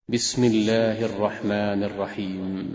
بسم الله الرحمن الرحيم.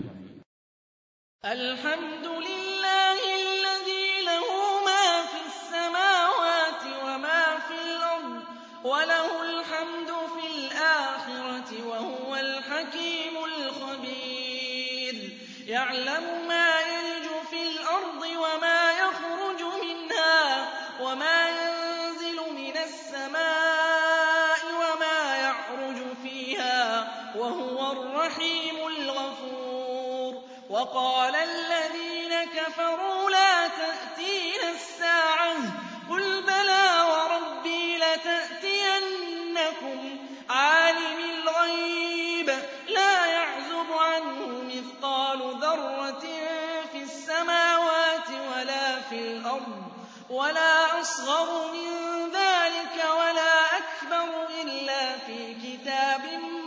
الحمد لله الذي له ما في السماوات وما في الأرض وله الحمد في الآخرة وهو الحكيم الخبير. يعلم ما يلج في الأرض وما يخرج منها وما ينزل من السماء وما يعرج فيها وهو الرحيم الغفور. وقال الذين كفروا لا تأتينا الساعة قل بلى وربي لتأتينكم عالم الغيب لا يعزب عنه مثقال ذرة في السماوات ولا في الأرض ولا أصغر من ذلك ولا أكبر إلا في كتاب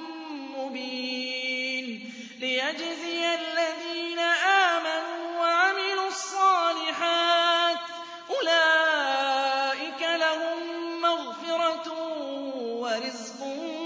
مبين ليجزي الذين آمنوا وعملوا الصالحات أولئك لهم مغفرة ورزق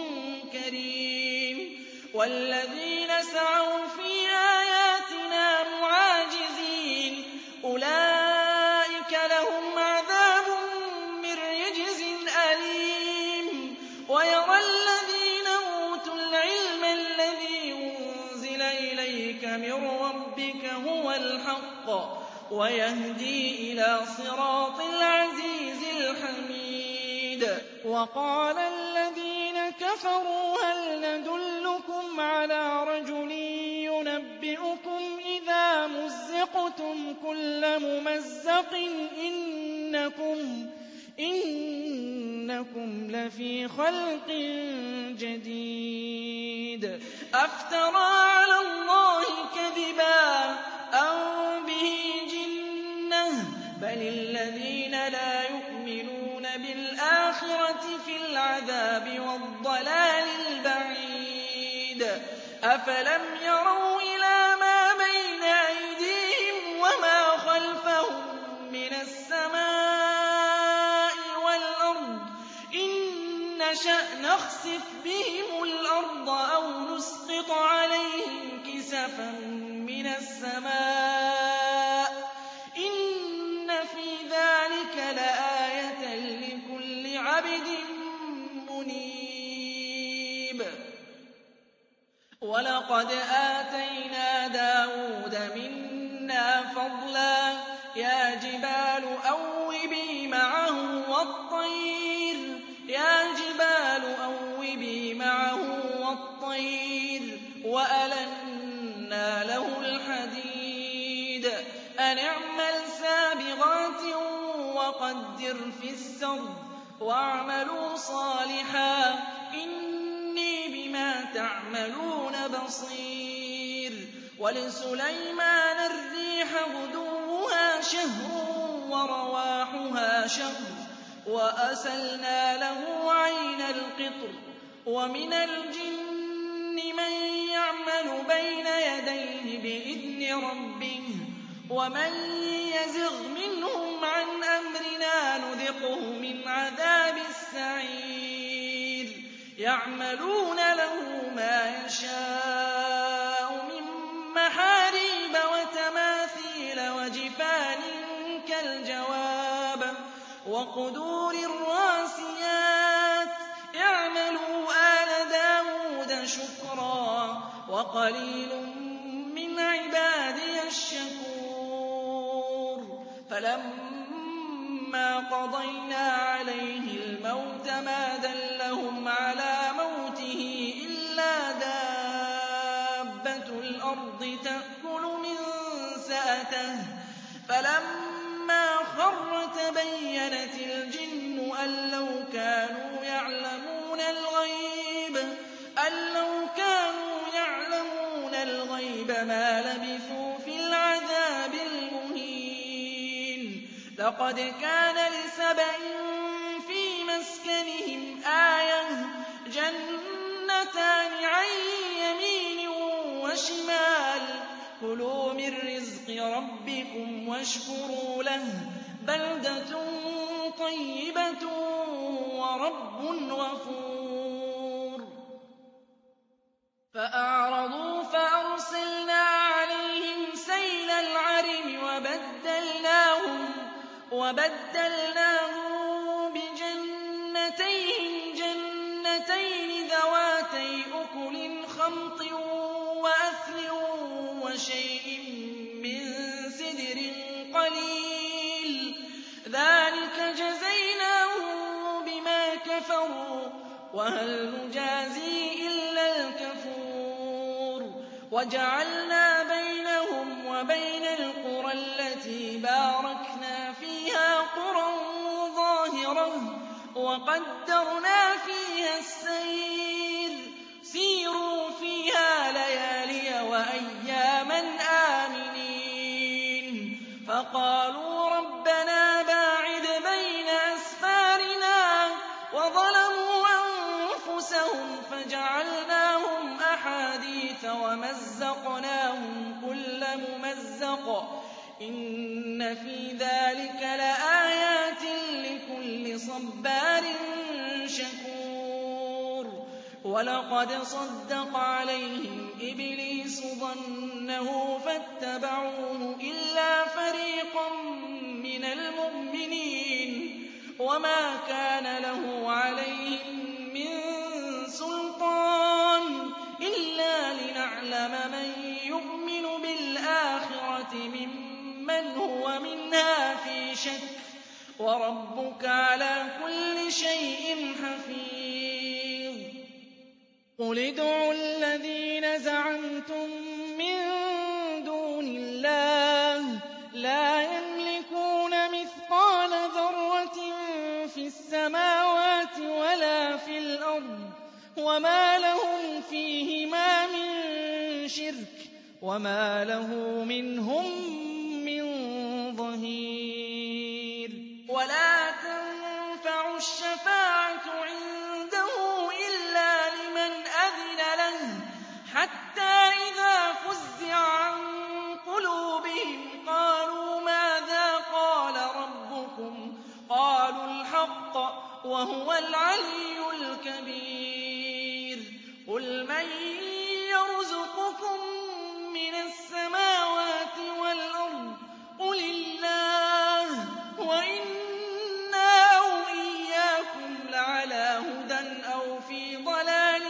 كريم. والذين سعوا في آياتنا معاجزين أولئك لهم عذاب من رجز أليم. ويرى الذين أوتوا العلم الذي أنزل إليك من ربك هو الحق ويهدي إلى صراط العزيز الحميد. وقال الذين كفروا هل ندلكم على رجل ينبئكم إذا مزقتم كل ممزق إنكم لفي خلق جديد. أفترى على الله كذبا أم به جنة بل الذين لا يؤمنون بالآخرة في العذاب والضلال البعيد. أفلم يروا إلى ما بين أيديهم وما خلفهم من السماء والأرض إن نشأ نخسف بهم الأرض أو نسقط عليهم كسفا من السماء إن في ذلك لآية لكل عبد منيب. ولقد آتينا داود منا فضلا يا جبال أوبي معه والطير وألنا له الحديد أن اعمل سابغات وقدر في السرد واعملوا صالحا إني بما تعملون بصير. ولسليمان الريح غدوها شهر ورواحها شهر وأسلنا له عين القطر. ومن الجن من يعمل بين يديه بإذن ربه ومن يزغ منهم عن أمرنا نذقه من عذاب السعير. يعملون له ما يشاء من محاريب وتماثيل وجفان كالجواب وقدور الراسيات. اعملوا آل داود شكرا وقليل من عبادي الشكور. فلما قضينا عليه الموت ما دلهم على موته إلا دابة الأرض تأكل من سأته. فلما خر تبينت الجن أن لو كانوا يعلمون الغيب ما لبثوا في العذاب المهين. لقد كان لسبإ في مسكنهم آية جنتان عن يمين وشمال كلوا من رزق ربكم واشكروا له بلدة طيبة ورب غفور. فأعرضوا فأرسلنا عليهم سيل العرم وبدلناهم بجنتيهم جنتين ذواتي أكل خمط وأثل وشيء من سدر قليل ذلك جزيناهم بما كفروا وهل نجازي إلا الكفور وجعلنا بينهم وبين القرى التي باركنا فيها قرى ظاهرة وقدرنا فيها السير سيروا فيها ليالي وأياما آمنين فقالوا ربنا باعد بين أسفارنا وظلموا أنفسهم فجعلناهم أحاديث ومزقناهم كل ممزق إن في ذلك لآيات لكل صبار شكور ولقد صدق عليهم إبليس ظنه فاتبعوه إلا فريقا من المؤمنين وما كان له عليهم من سلطان إلا لنعلم من يؤمن بالآخرة ممن هو منها في شك وربك على كل شيء حفيظ قل ادعوا الذين زعمتم من دون الله لا يملكون مثقال ذرة في السماوات ولا في الأرض وما لهم فيهما من شرك وما له منهم من ظهير ولا تنفع الشفاعة عنده إلا لمن أذن له حتى إذا فزع عن قلوبهم قالوا ماذا قال ربكم قالوا الحق وهو العلي الكبير قل من يرزقكم من السماوات والأرض قل الله وإنا أو إياكم لعلى هدى أو في ضلال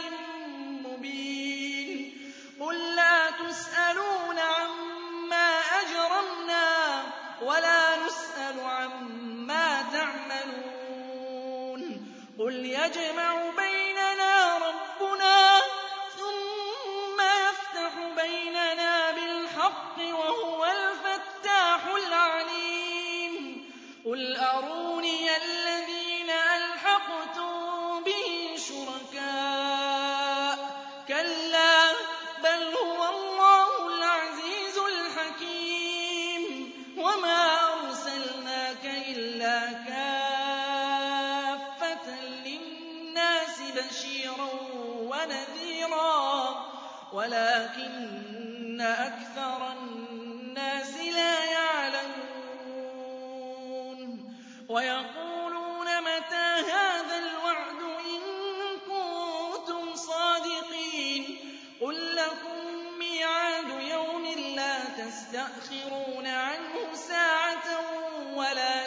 مبين قل لا تسألون عما أجرمنا ولا نسأل عما تعملون قل يجمع بيننا ربنا ثم يفتح بيننا بالحق وهو الفتاح العليم قل أروني الذين ألحقتم به شركاء كلا بل هو الله العزيز الحكيم وما أرسلناك إلا كافة للناس بشيرا ونذيرا ولكن أكثر الناس لا يعلمون ويقولون متى هذا الوعد إن كنتم صادقين قل لكم ميعاد يوم لا تستأخرون عنه ساعة ولا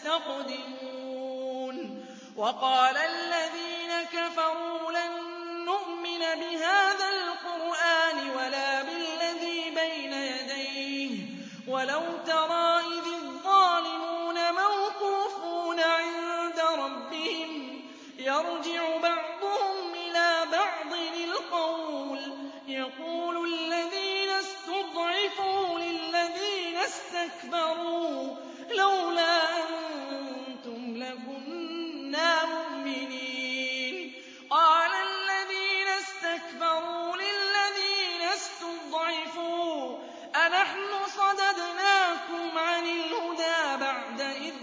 تستقدمون وقال الذين كفروا لن نؤمن بهذا القرآن ولا بالذي بين يديه ولو ترى إذ الظالمون موقوفون عند ربهم يرجع بعضهم إلى بعض القول يقول الذين استضعفوا للذين استكبروا لولا أنتم لكنا مؤمنين قال الذين استكبروا للذين استضعفوا أنحن صددناكم عن الهدى بعد إذ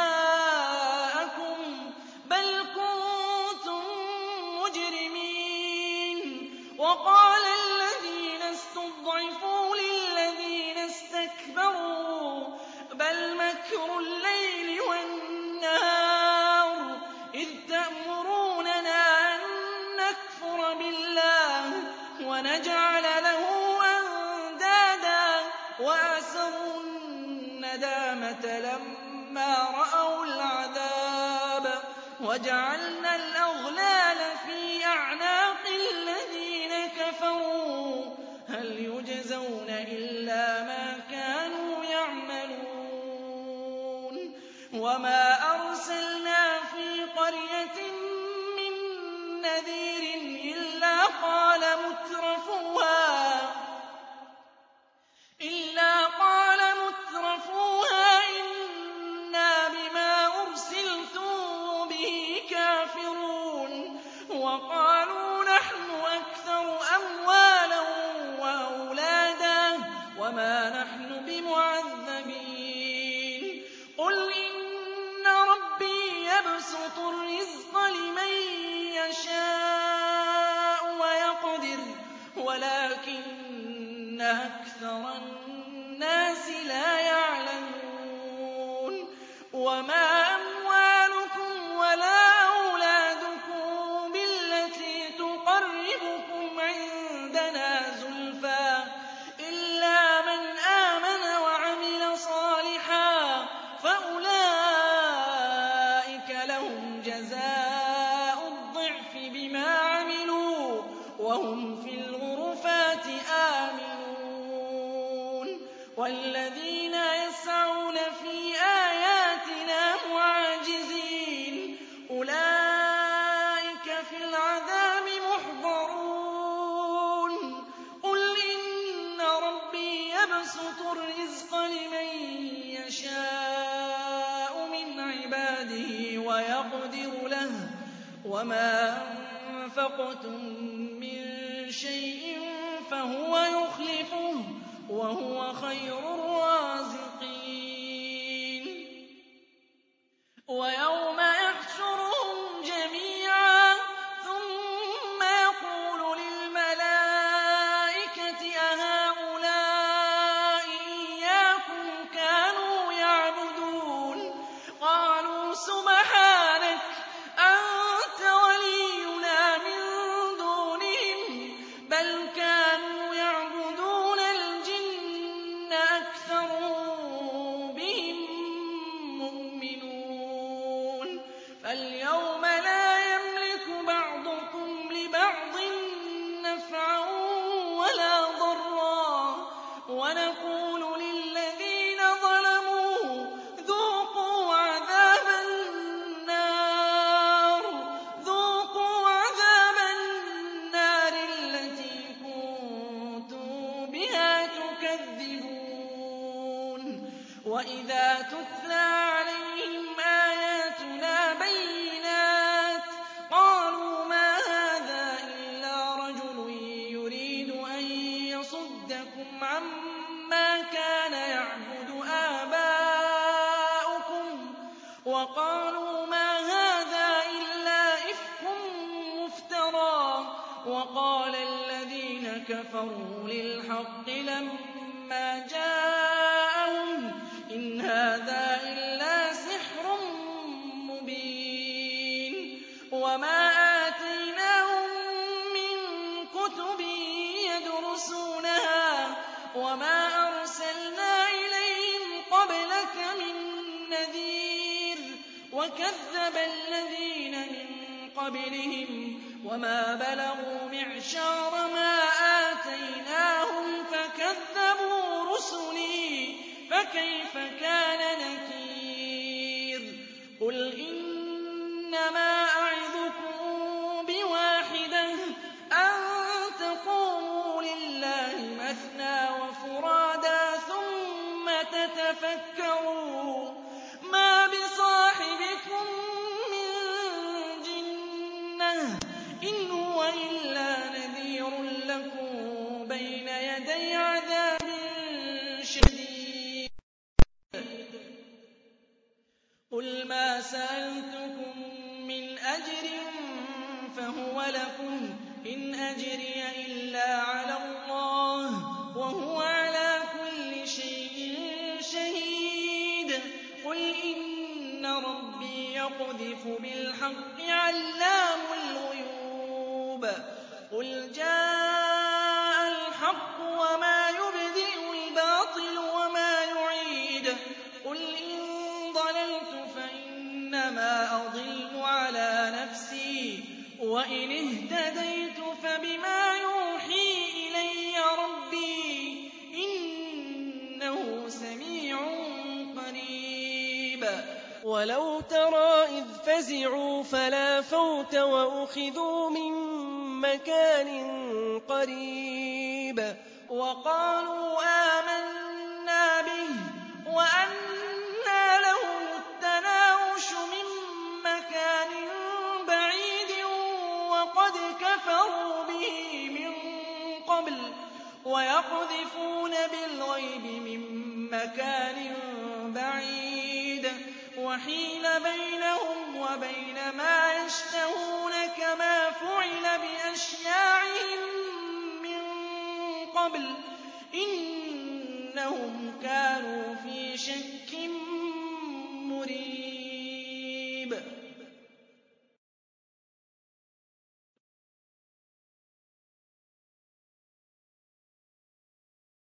جاءكم بل كنتم مجرمين وقال الذين استضعفوا للذين استكبروا بل مكر الليل والنهار إذ تأمروننا أن نكفر بالله ونجعل له أندادا وأسروا الندامة لما رأوا العذاب وجعلنا الأغلال في أعناق الذين كفروا هل يجزون إلا ما كانوا يعملون وما أرسلنا في قرية من نذير إلا قال مترفوها إنا بما أرسلتم به كافرون وقالوا نحن أكثر أموالا وأولادا وما نحن بمعذبين قل إن ربي يبسط الرزق لمن يشاء ويقدر ولكن أكثر الناس لا يعلمون وما أموالكم ولا أولادكم بالتي تقربكم عندنا زلفى إلا من آمن وعمل صالحا فأولئك لهم جزاء الضعف بما عملوا وهم في الغرفات آمنون والذين يسعون في آياتنا معاجزين أولئك في العذاب محضرون قل إن ربي يبسط الرزق لمن يشاء من عباده ويقدر له وما أنفقتم من شيء فهو يخلفه وهو خير الرازقين ويوم يحشرهم جميعا ثم يقول للملائكة أهؤلاء إياكم كانوا يعبدون قالوا سبحانك أنت ولينا من دونهم بل كانوا يعبدون الجن أكثرهم بهم مؤمنون فاليوم لا يملك بعضكم لبعض نفعا ولا ضرا ونقول للذين ظلموا ذوقوا عذاب النار التي كنتم بها تكذبون وإذا تتلى عليهم آياتنا بينات قالوا ما هذا إلا رجل يريد أن يصدكم عما كان يعبد آباؤكم وقالوا ما هذا إلا إفك مفترى وقال الذين كفروا للحق لما جاءهم إن هذا إلا سحر مبين وما آتيناهم من كتب يدرسونها وما أرسلنا إليهم قبلك من نذير وكذب الذين من قبلهم وما بلغوا معشار ما آتيناهم فكذبوا رسلي فكيف كان نكير قل إنما أعظكم بواحدة أن تقوموا لله مثنى وفرادا ثم تتفكروا ما بصاحبكم من جنة إن هو إلا نذير لكم بين يدي عذاب شديد قل ما سألتكم من أجر فهو لكم إن أجري إلا على الله وهو على كل شيء شهيد قل إن ربي يقذف بالحق علام الغيوب قل جاء وَإِنِ اهْتَدَيْتُ فَبِمَا يُوحِي إِلَيَّ رَبِّي ۚ إِنَّهُ سَمِيعٌ قَرِيبٌ. وَلَوْ تَرَىٰ إِذْ فَزِعُوا فَلَا فَوْتَ وَأُخِذُوا مِن مَّكَانٍ قَرِيبٍ وَقَالُوا آمَنَّا بِهِ وَأَنَّىٰ لَهُمُ التَّنَاوُشُ مِن مَّكَانٍ بَعِيدٍ وَقَدْ كَفَرُوا بِهِ مِن قَبْلُ وَيَقْذِفُونَ بِالْغَيْبِ مِن مَّكَانٍ بَعِيدٍ وَحِيلَ بَيْنَهُمْ وَبَيْنَ مَا يَشْتَهُونَ كَمَا فُعِلَ بِأَشْيَاعِهِم قبل إنهم كانوا في شك